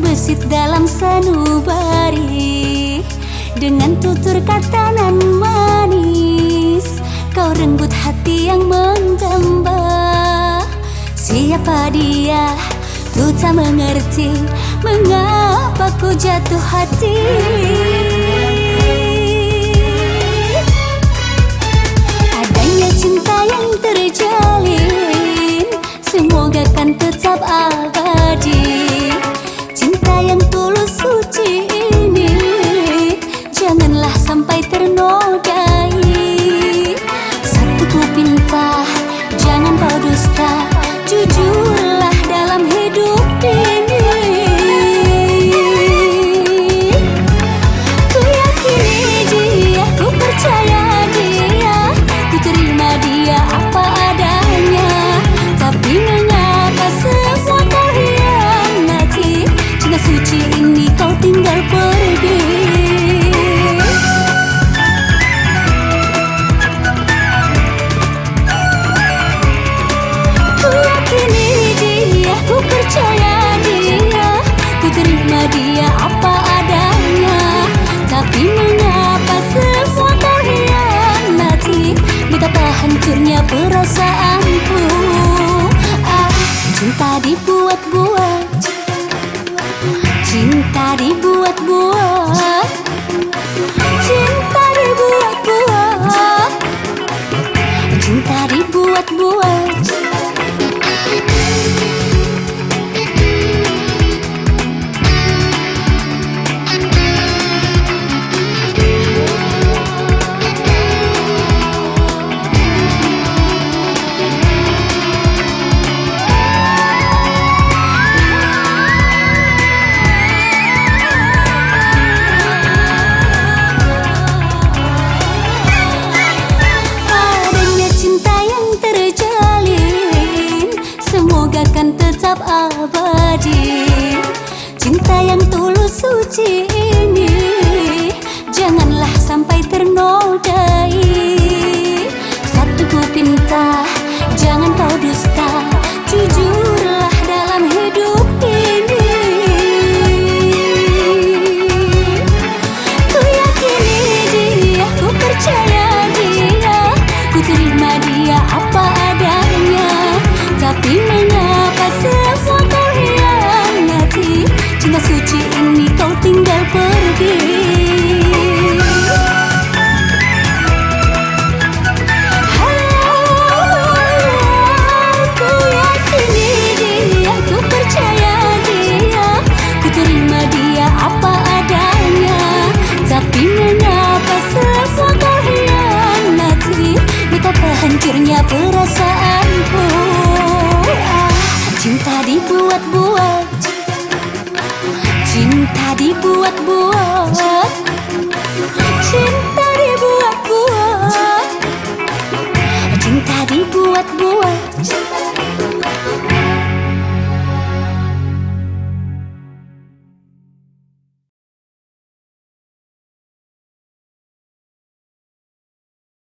terbesit dalam sanubari. Dengan tutur kata nan manis, kau renggut hati yang menggembah. Siapa dia? Ku tak mengerti mengapa ku jatuh hati. Adanya cinta yang terjalin, semoga kan tetap abadi. Cinta yang tulus suci ini, janganlah sampai ternodai. Satu ku pinta, jangan kau dusta, jujurlah dalam hidup ini. Ku yakini dia, ku percaya dia, ku terima dia apa adanya. Tapi mengapa semua kau hianati? Cinta suci ini kau tinggal pergi. Ku percaya dia, ku terima dia apa adanya. Tapi mengapa semua kau hianati? Betapa hancurnya perasaanku. Cinta dibuat-buat, cinta dibuat-buat, cinta dibuat-buat, cinta dibuat-buat. Kan tetap abadi. Cinta yang tulus suci ini, janganlah sampai ternodai. Satu ku pinta, jangan kau dusta, jujurlah dalam hidup ini. Ku yakini dia, ku percaya dia, ku terima dia apa adanya. Tapi mengapa semua kau hianati? Cinta suci ini kau tinggal pergi. Ku yakini dia, ku percaya dia, ku terima dia apa adanya. Tapi mengapa semua kau hianati? Betapa hancurnya perasaanku. Cinta dibuat-buat, cinta dibuat-buat, cinta